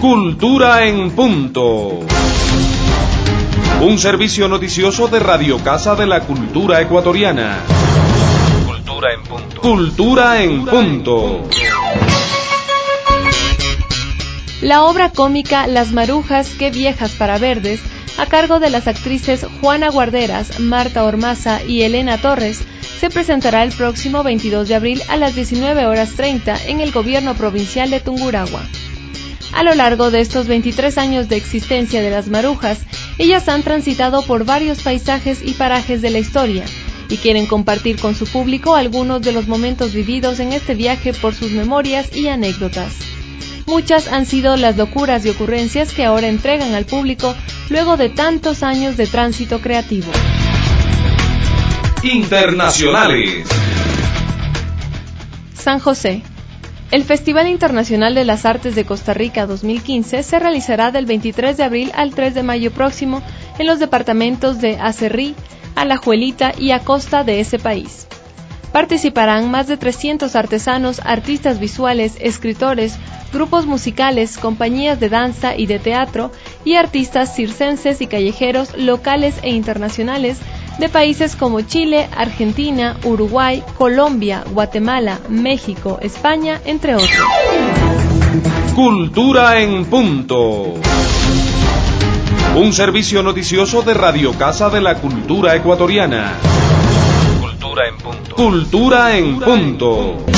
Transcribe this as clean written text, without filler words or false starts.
Cultura en Punto. Un servicio noticioso de Radio Casa de la Cultura Ecuatoriana. Cultura en Punto. Cultura en Punto. La obra cómica Las Marujas, qué viejas para verdes, a cargo de las actrices Juana Guarderas, Marta Ormaza y Elena Torres, se presentará el próximo 22 de abril a las 19:30 en el Gobierno Provincial de Tungurahua. A lo largo de estos 23 años de existencia de Las Marujas, ellas han transitado por varios paisajes y parajes de la historia y quieren compartir con su público algunos de los momentos vividos en este viaje por sus memorias y anécdotas. Muchas han sido las locuras y ocurrencias que ahora entregan al público luego de tantos años de tránsito creativo. Internacionales. San José. El Festival Internacional de las Artes de Costa Rica 2015 se realizará del 23 de abril al 3 de mayo próximo en los departamentos de Acerrí, Alajuelita y Acosta de ese país. Participarán más de 300 artesanos, artistas visuales, escritores, grupos musicales, compañías de danza y de teatro y artistas circenses y callejeros locales e internacionales de países como Chile, Argentina, Uruguay, Colombia, Guatemala, México, España, entre otros. Cultura en Punto. Un servicio noticioso de Radio Casa de la Cultura Ecuatoriana. Cultura en Punto. Cultura en Punto.